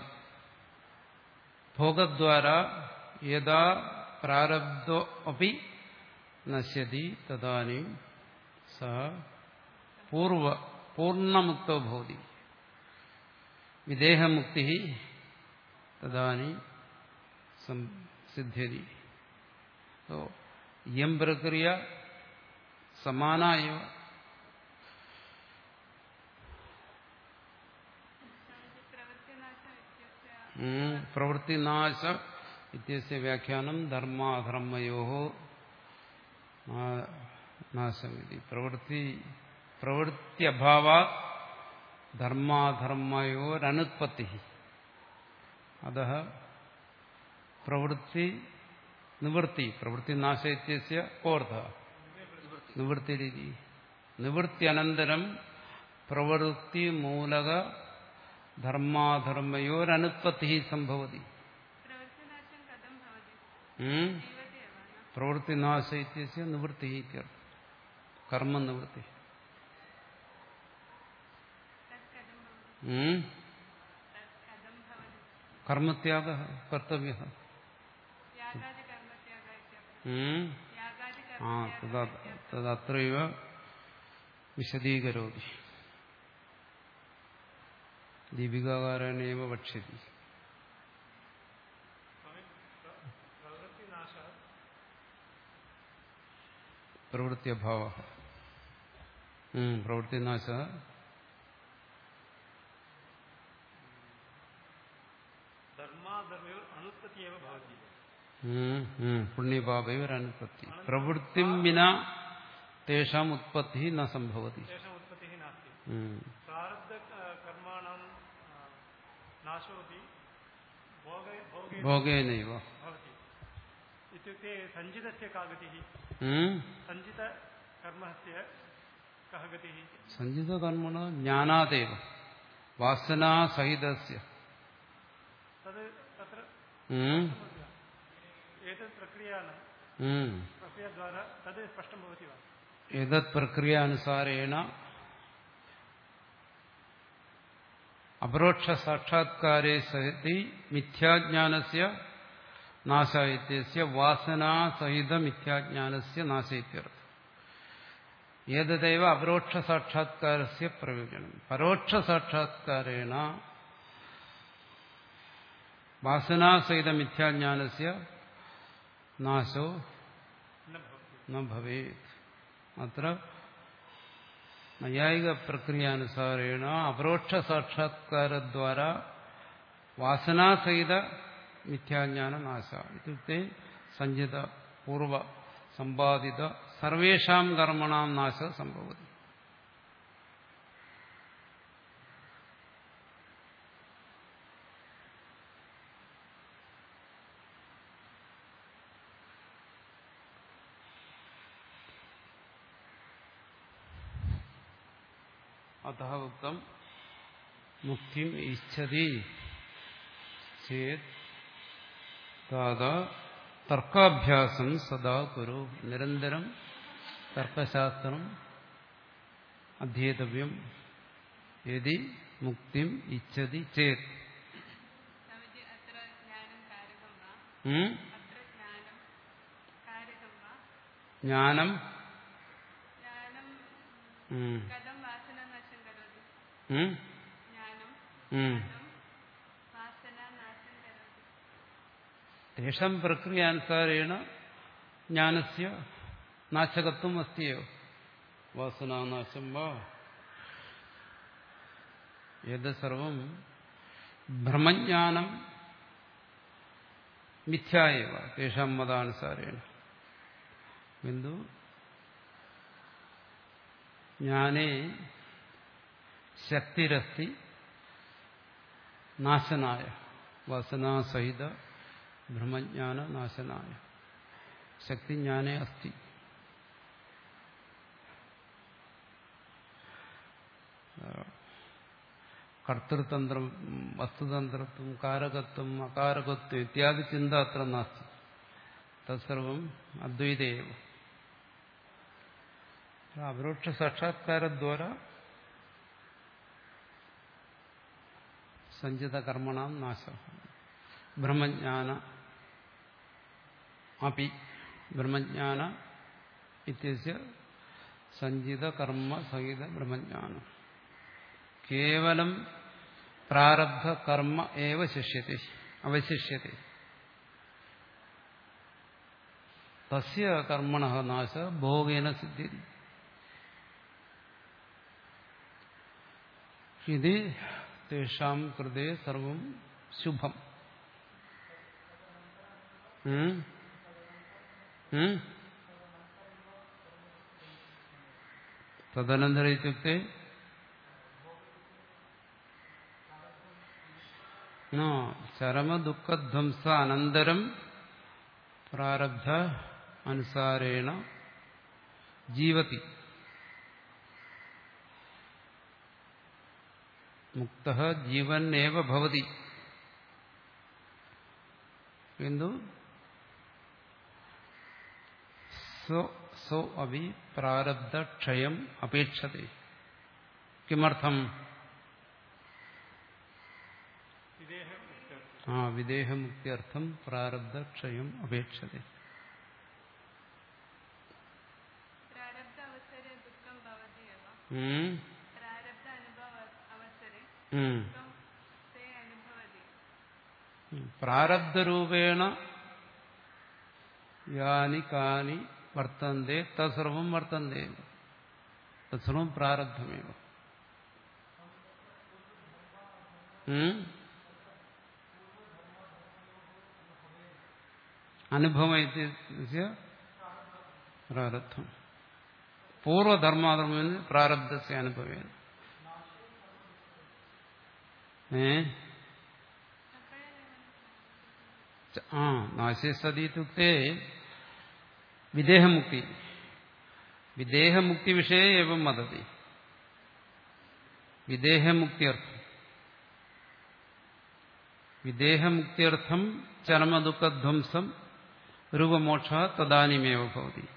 A: ഭോഗദ്വാര യഥാ പ്രാരബ്ധോ അപി നശ്യതി തദാനീം സഹ പൂർവ പൂർണ്ണമുക്തോ ഭവതി വിദേഹമുക്തി തദാനീം സിദ്ധ്യതി. तो यम प्रक्रिया समाना एव. प्रवृत्तिनाश इत्यस्य व्याख्यानं धर्माधर्मयोः नाशमिति. प्रवृत्ति प्रवृत्त्यभावात् धर्माधर्मयोरनुत्पत्तिः. अतः प्रवृत्ति निवृत्ति प्रवृत्ति नाश इत्यस्य कोऽर्थ निवृत्ति रीति निवृत्त्यनन्तरं प्रवृत्ति मूलक धर्माधर्मयोरनुत्पत्तिः सम्भवति. प्रवृत्ति नाश इत्यस्य निवृत्तिः इत्यर्थः कर्म निवृत्ति. कर्मत्यागः कर्तव्यः. तदत्रैव विशदीकरोति. दीपिकाकारेणैव वक्ष्यति. प्रवृत्त्यभावः प्रवृत्तिनाशः पुण्यपापैरनुत्पत्ति. प्रवृत्तिं विना तेषाम् उत्पत्तिः न सम्भवति. भोगेनैव.
C: इत्युक्ते सञ्चितस्य का गतिः? सञ्चितकर्मस्य कः गतिः?
A: सञ्चितकर्मणः ज्ञानादेव वासनासहितस्य.
C: तद् तत्र एतत् प्रक्रिया न प्रक्रियाद्वारा तद् स्पष्टं भवति वा?
A: एतत् प्रक्रियानुसारेण अपरोक्षसाक्षात्कारे सति मिथ्याज्ञानस्य नाश इत्यस्य वासनासहितमिथ्याज्ञानस्य नाश इत्यर्थः. एतदेव अपरोक्षसाक्षात्कारस्य प्रयोजनं. परोक्षसाक्षात्कारेण वासनासहितमिथ्याज्ञानस्य नाशो न भवेत्. अत्र नैयायिक प्रक्रियानुसारेण अपरोक्षसाक्षात्कारद्वारा वासनासहित मिथ्याज्ञान नाश इत्युक्ते संजित पूर्व संपादित सर्वेषां कर्मणां नाश संभवति. അതഃ ഉക്തം മുക്തിം ഇച്ഛതി ചേത് താതാ തർക്കാഭ്യാസം സദാ കുരു. നിരന്തരം തർക്കശാസ്ത്രം അധ്യേതവ്യം. യദി മുക്തിം ഇച്ഛതി ചേത്. ജ്ഞാനം തേഷാം പ്രക്രിയാനുസാരേണ ജ്ഞാനസ്യ നാശകത്വം അസ്തിയോ വാസനാനാശം വാ യത് സർവം ബ്രഹ്മജ്ഞാനം മിഥ്യായവ തേഷാം മതാനുസാരേണ. കിന്തു ജ്ഞാനേ ശക്തിരസ്തി നാശനായ വാസനാസഹിത ബ്രഹ്മജ്ഞാന നാശനായ. ശക്തി ജ്ഞാനേ അസ്തി. കർത്തൃതന്ത്രം വസ്തുതന്ത്രത്വം കാരകത്വം അകാരകത്വം ഇത്യാദി ചിന്ത അത്ര നാസ്തി. തത്സർവം അദ്വൈതേവ. അപരോക്ഷ സാക്ഷാത്കാരദ്വാര സഞ്ചിത കർമ്മണാം നാശ. ബ്രഹ്മജ്ഞാന അപി ബ്രഹ്മജ്ഞാന ഇത്യസ്യ സഞ്ചിത കർമ്മ സഹിത ബ്രഹ്മജ്ഞാനം കേവലം പ്രാരബ്ധ കർമ്മ ഏവ ശിഷ്യത്തെ അവശിഷ്യത്തെ. തസ്യ കർമ്മണഃ നാശ ഭോഗേന സിദ്ധ്യതി. ഇത് തേഷാം കൃതേ സർവം ശുഭം. തദനന്തരം ഇത്യുക്തെ ചരമദുഃഖധ്വംസ അനന്തരം പ്രാരബ്ധ അനുസാരേണ ജീവതി. മുക്തഃ ജീവന്നേവ ഭവതി. കിന്തു സോ അപി പ്രാരബ്ധക്ഷയം അപേക്ഷത്തെ. കിമർത്ഥം? ആ വിദേഹമുക്തിയർത്ഥം പ്രാരബ്ധക്ഷയം അപേക്ഷത്തെ. പ്രാരബ്ധരൂപേണ യാനി കാനി വർത്തന്തെ തത്സർവം വർത്തന്തെ. തത്സർവം പ്രാരബ്ധമേവ. അനുഭവ പ്രാരബ്ധം. പൂർവധർമാധർമ്മ പ്രാരബ്ധസ്യ അനുഭവേന. ഏ ആ നാശേ സതി ഇത്യുക്തേ വിദേഹമുക്തി. വിദേഹമുക്തി വിഷയെ ഏവം വദതി. വിദേഹമുക്തിയർത്ഥം വിദേഹമുക്തിയർത്ഥം ചരമദുഃഖധ്വംസം രൂപമോക്ഷ തദാനിമേവ ഭവതി.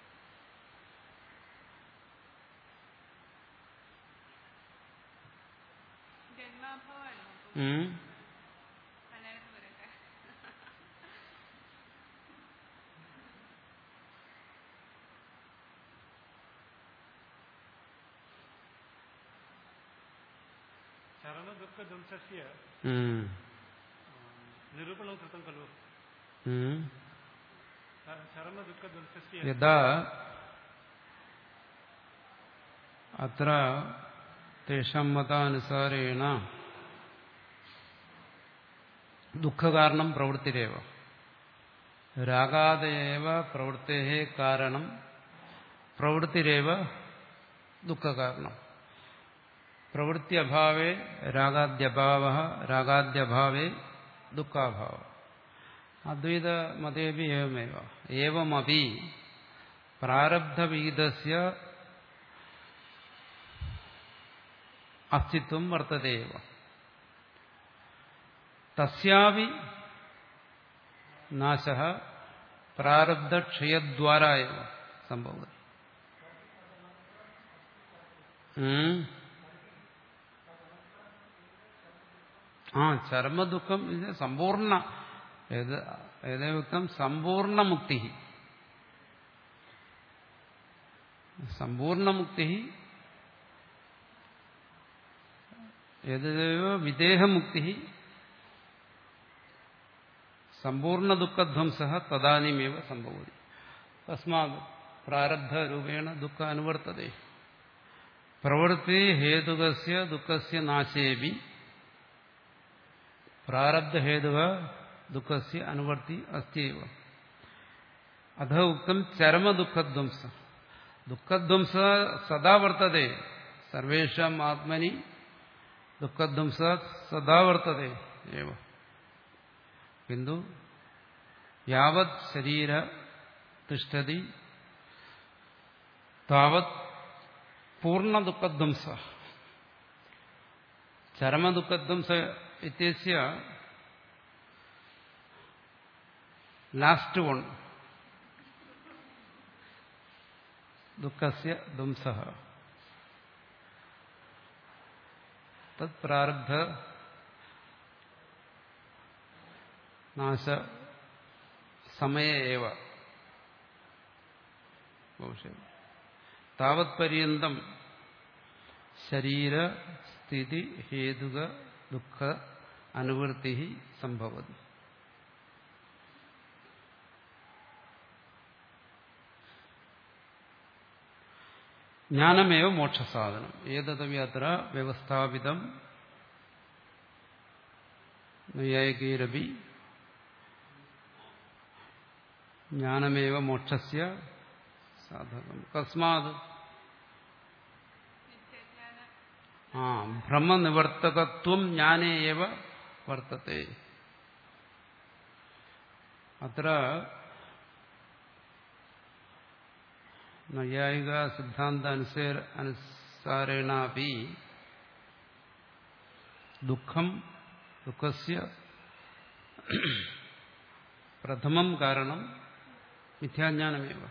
C: ചരമദുഃഖധ്വംസസ്യ നിരൂപണം കൃതം ഖലു. ചരമദുഃഖധ്വംസസ്യ
A: യഥാ അത്ര തേഷാം മതാനുസാരേണ ദുഃഖകാരണം പ്രവൃത്തിരേവ. രാഗാദേവ പ്രവൃത്തേഃ കാരണം പ്രവൃത്തിരേവ ദുഃഖകാരണം. പ്രവൃത്യഭാവേ രാഗാദ്യഭാവഃ രാഗാദ്യഭാവേ ദുഃഖാഭാവഃ. അദ്വൈത മതേപി ഏവമേവ. ഏവമപി പ്രാരബ്ധവിഹിതസ്യ അസ്തിത്വം വർത്തതേവ. തസ്യാവി നാശഃ പ്രാരബ്ധക്ഷയദ്വാരാ എവ സംഭവതി. ആ ചരമദുഃഖം ഇത് സമ്പൂർണ്ണ ഏത് ഏതേവക്തം സമ്പൂർണ്ണമുക്തി. സമ്പൂർണ്ണമുക്തി ഏതേവ വിദേഹമുക്തി സമ്പൂർണ്ണ ദുഃഖധ്വംസഃ തദാനീമേവ സംഭവതി. തസ്മാത് പ്രാരബ്ധരൂപേണ ദുഃഖ അനുവർത്തതേ. പ്രവൃത്തി ഹേതുകസ്യ ദുഃഖസ്യ നാശേപി പ്രാരബ്ധഹേതുക ദുഃഖസ്യ അനുവർത്തി അസ്ത്യവ. അധ ഉക്തം ചരമദുഃഖധ്വംസ. ദുഃഖധ്വംസ സദാ വർത്തതേ. സർവേഷാം ആത്മനി ദുഃഖധ്വംസ സദാ വർത്തതേ ഏവ. കിന്തു യാവത് ശരീര തിഷ്ഠതി താവത് പൂർണ്ണ ദുഃഖധ്വംസ. ചരമദുഃഖധ്വംസ ഇത്യസ്യ ലാസ്റ്റ് വൺ ദുഃഖസ്യ ധ്വംസഃ തത് പ്രാരബ്ധ നാശ സമയേ ഏവ താവത് പര്യന്തം ശരീര സ്ഥിതി ഹേതുക ദുഃഖ അനുവൃത്തി സംഭവതി. ജ്ഞാനമേവ മോക്ഷസാധനം. ഏതദപി അത്ര വ്യവസ്ഥാപിതം നൈയായികൈരപി ജ്ഞാനമേവ മോക്ഷസ്യ സാധകം. കസ്മാത് ആ ഭ്രമനിവർത്തകത്വം ജ്ഞാനേ ഏവ വർത്തത്തെ. അത്ര നൈയായിക സിദ്ധാന്ത അനുസാരേണാപി ദുഃഖം ദുഃഖസ്യ പ്രഥമം കാരണം മിഥ്യാജ്ഞാനമേവ.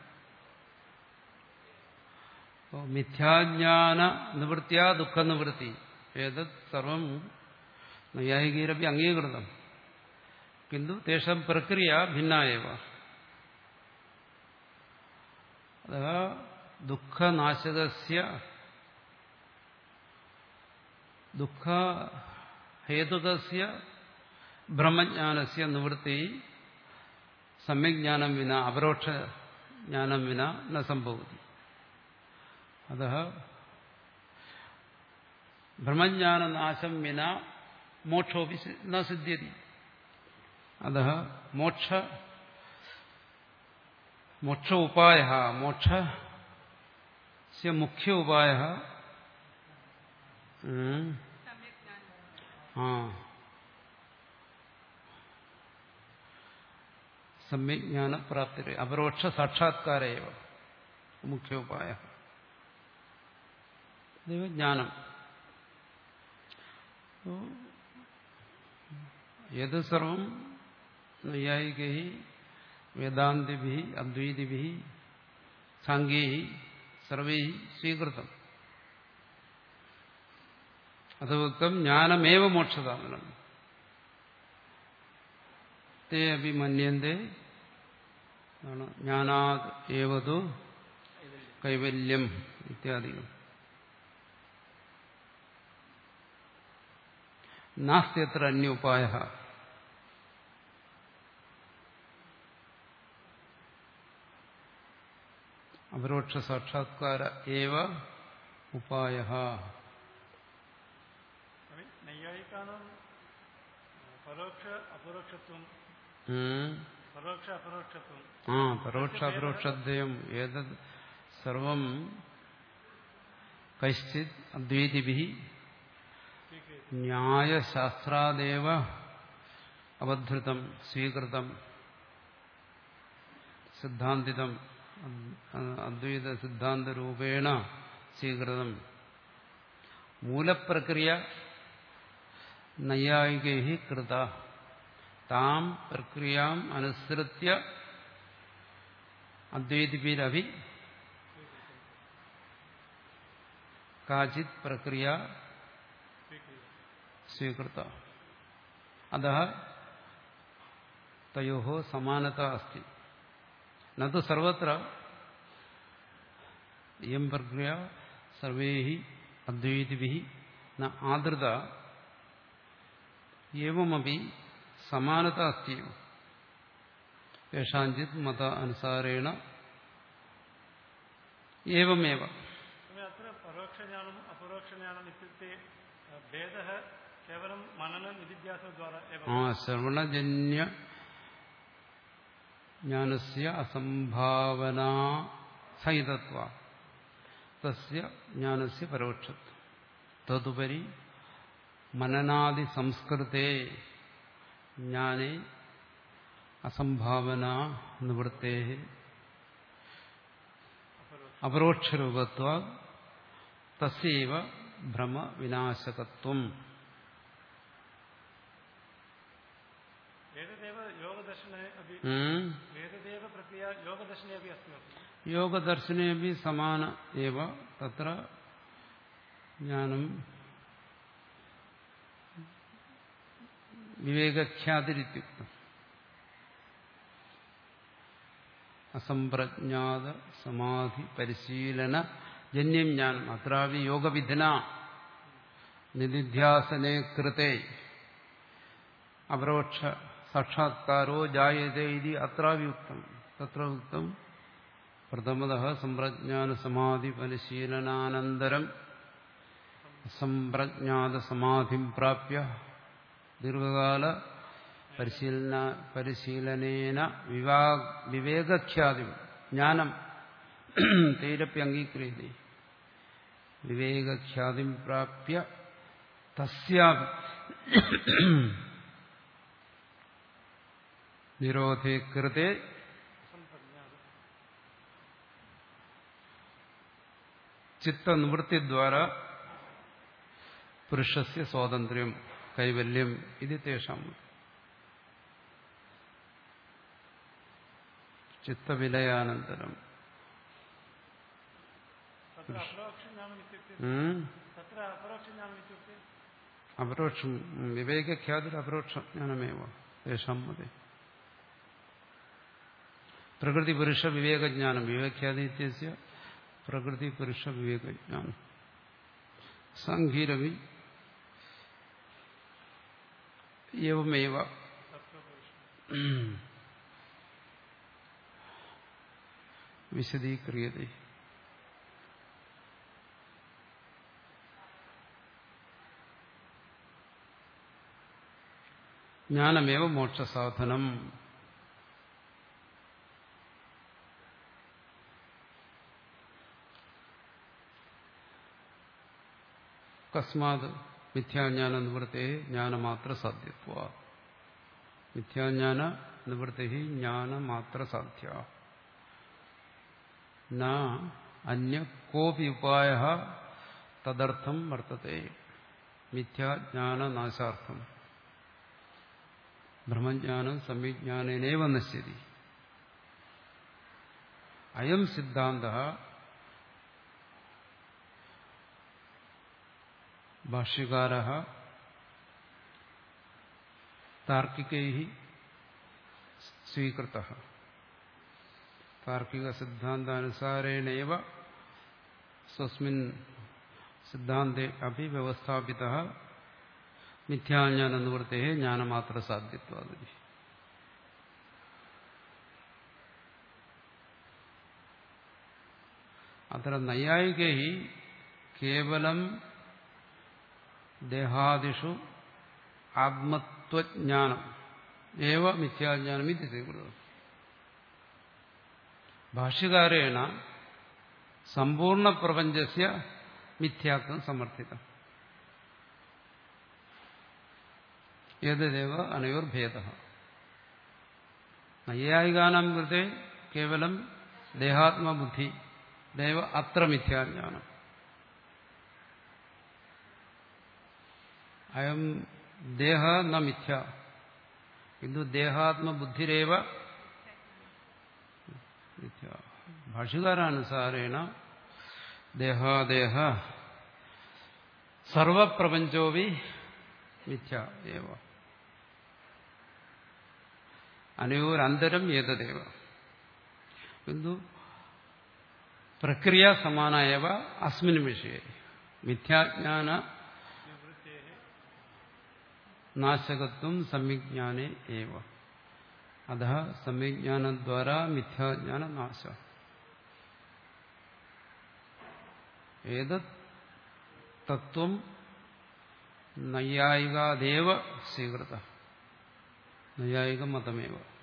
A: മിഥ്യാജ്ഞാന നിവൃത്തിയാ ദുഃഖനിവൃത്തി ഏതത് സർവം നൈയായികൈരപി അംഗീകൃതം. കിന്തു തേഷാം പ്രക്രിയ ഭിന്നാ ഏവ. അതഃ ദുഃഖനാശകസ്യ ദുഃഖഹേതുകസ്യ ബ്രഹ്മജ്ഞാനസ്യ നിവൃത്തി സമ്യക് ജ്ഞാനം വിന അപരോക്ഷ ജ്ഞാനം വിന ന സംഭവതി. അതഃ ബ്രഹ്മജ്ഞാനനാശം വിന മോക്ഷോപി ന സിദ്ധ്യതി. അതഃ മോക്ഷ മോക്ഷ ഉപായഃ മോക്ഷസ്യ മുഖ്യ ഉപായഃ ആ സമ്യക് ജ്ഞാനപ്രാപ്തി അപരോക്ഷ സാക്ഷാത്കാരേവ മുഖ്യ ഉപായഃ ജ്ഞാനം. ഏത് സർവം നൈയായികൈ വേദാന്തിഭി അദ്വൈതിഭി സാംഖ്യൈ സർവൈ സ്വീകൃതം. അതുക്തം ജ്ഞാനമേവ മോക്ഷസാധനം. തേ അപി മന്യന്തെ ജ്ഞാനാത് ഏവതു കൈവല്യം ഇത്യാദികൾ. നാസ്തി അത്ര അന്യോപായഃ. അപരോക്ഷ സാക്ഷാത്കാര ഏവ ഉപായഃ.
C: നൈയായികാനാം പരോക്ഷ അപരോക്ഷത്വം പരോക്ഷ അപരോക്ഷത്വം
A: ആ പരോക്ഷ അപരോക്ഷദ്വയം ഏതത് സർവം കൈശ്ചിത് അദ്വൈതിഭിഃ ന്യായശാസ്ത്രാദേവ അവധൃതം സ്വീകൃതം സിദ്ധാന്തിതം അദ്വൈത സിദ്ധാന്തരൂപേണ സ്വീകൃതം മൂലപ്രക്രിയ നൈയായികൈ കൃത താം പ്രക്രിയാം അനുസൃത്യ അദ്വൈതിഭിരഭി കാചിത് പ്രക്രിയ സ്വീകൃത അതഃ തയോഃ സമാനത അസ്തി നതു സർവത്ര ഇയം പ്രക്രിയ സർവൈഃ അദ്വൈതിഭിഃ ന ആദൃത ഏവമപി സമാനത അസ്തി കേഷാഞ്ചിത് മത അനുസാരേണ ഏവമേവ.
C: अत्र परोक्षज्ञानम् अपरोक्षज्ञानम् इत्युक्ते भेदः केवलं मनननिधिध्यासद्वारा एव.
A: ആ ശ്രവണജന്യ ജ്ഞാനസ്യ അസംഭാവനാ സഹിതത്വ തസ്യ ജ്ഞാനസ്യ പരോക്ഷത്വം തദുപരി മനനാദി സംസ്കൃതേ ജ്ഞാനേ അസംഭാവനാ നിവൃത്തേ അപരോക്ഷരൂപത്വാ തസ്യൈവ ഭ്രമവിനാശകത്വം.
C: एतदेव योगदर्शने अपि एतदेव प्रक्रिया योगदर्शने अपि अस्ति.
A: യോഗദർശനേപി സമാന ഏവ തത്ര ജ്ഞാനം വിവേകഖ്യാതിരിത്യുക്തം അസംപ്രജ്ഞാത സമാധി പരിശീലന ജന്യം ജ്ഞാനം അത്രാവി യോഗവിധിന നിധിധ്യാസനേ കൃതേ അപരോക്ഷ സാക്ഷാത്കാരോ ജായതേ ഇതി അത്രാവി ഉക്തം. തത്ര ഉക്തം പ്രഥമതഃ സമ്പ്രജ്ഞാന സമാധി പരിശീലനാനന്തരം സംപ്രജ്ഞാത സമാധിം പ്രാപ്യ ദീർഘകാല പരിശീലന പരിശീലനേന വിവേകഖ്യാതി ജ്ഞാനം തൈരപ്പി അംഗീക്രിയതേ വിവേകഖ്യാതിം പ്രാപ്യ തസ്യാപി നിരോധേ കൃതേ ചിത്തനിവൃത്തിദ്വാരാ പുരുഷസ്യ സ്വാതന്ത്ര്യം കൈവല്യം ഇത് തേഷാം. ചിത്തവിലയാനന്തരം അപരോക്ഷം വിവേകഖ്യാതിർ അപരോക്ഷജ്ഞാനമേവ തേഷാം മതേ. പ്രകൃതി പുരുഷ വിവേകജ്ഞാനം വിവേകഖ്യാതി ഇത്യസ്യ പ്രകൃതി പുരുഷ വിവേകജ്ഞാനം സാംഖ്യരവി ഏവമേവ വിശദീക്രിയതേ. ജ്ഞാനമേവ മോക്ഷസാധനം. കസ്മാത് മിഥ്യാജ്ഞാന നിവൃത്തേ ജ്ഞാനമാത്ര സാധ്യത്വ. മിഥ്യാജ്ഞാന നിവൃത്തി ജ്ഞാനമാത്ര സാധ്യ ന അന്യ കോപി ഉപായ തദർത്ഥം വർത്തത്തെ. മിഥ്യാജ്ഞാനനാശാർത്ഥം ബ്രഹ്മജ്ഞാനം സംവിജ്ഞാനേനൈവ നശ്യതി. അയം സിദ്ധാന്തഃ ഭാഷ്യകാരഃ താർക്കികൈഃ സ്വീകൃതഃ. താർക്കിക സിദ്ധാന്താനുസാരേണൈവ സ്വസ്മിൻ സിദ്ധാന്തേ അപി വ്യവസ്ഥാപിതഃ മിഥ്യാജ്ഞാന നിവൃത്തേ ജ്ഞാനമാത്ര സാധ്യത്വാദി. അത്ര നൈയായികൈഃ കേവലം ദേഹാദിഷു ആത്മത്വജ്ഞാനം ഏവ മിഥ്യാജ്ഞാനം ഇത് സ്വീകൃതം. ഭാഷ്യകാരേണ സമ്പൂർണ്ണ പ്രപഞ്ചസ്യ മിഥ്യാത്വം സമർത്ഥിതം. ഏതദേവ അനയോർഭേദഃ. നൈയായികാനാം കൃതേ കേവലം ദേഹാത്മബുദ്ധി ദേവ അത്ര മിഥ്യാജ്ഞാനം. അയം ദേഹ ന മിഥ്യ കിന്തു ദേഹാത്മബുദ്ധിരേവ മിഥ്യ. ഭാഷ്യകാരാനുസാരേണ ദേഹാദേഹ സർവപ്രപഞ്ചോവി മിഥ്യ ഏവ അനയോരന്തരം ഏതദേവ കിന്തു പ്രക്രിയ സമാനയവ അസ്മിൻ വിഷയെ മിഥ്യാജ്ഞാന നാശകത്വം സമ്യജ്ഞാനേ ഏവ അത സമ്യജ്ഞാനദ്വാരാ മിഥ്യാജ്ഞാന നാശ. ഏതത് തത്വം നൈയായികാദേവ സ്വീകൃത നൈയായിക മതമേവ.